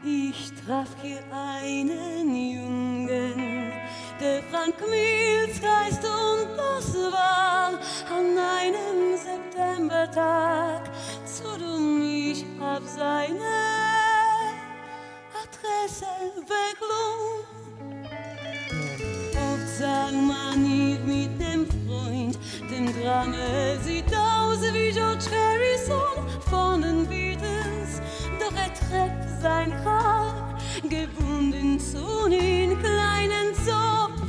Ich traf hier einen Jungen, der Frank Mills heißt, und das war an einem Septembertag. Zudem, ich hab seine Adresse weggelohnt. Oft sagt man nie mit dem Freund, dem Drame sieht aus wie George Harrison von den Beatles, doch trägt sein Haar gebunden zu den kleinen Zopf.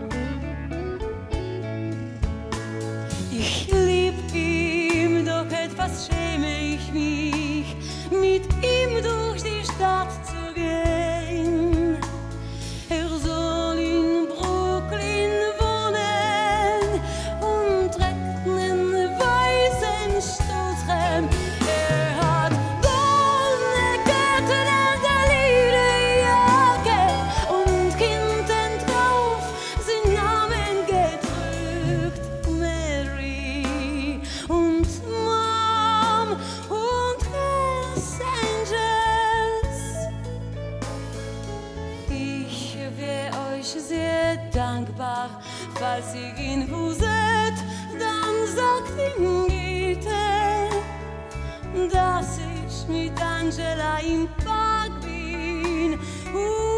Ich lieb ihn, doch etwas schäme ich mich, mit ihm durch die Stadt zu gehen. Er soll in Brooklyn wohnen und trägt einen weißen Stoßhelm. Er hat goldene Ketten und eine Lederjacke und hinten drauf sind Namen gedrückt: Mary und Mom und Hells Angels. Ich wär euch sehr dankbar, falls ihr ihn wusstet, dann sagt ihm bitte, dass ich mit Angela im Park bin.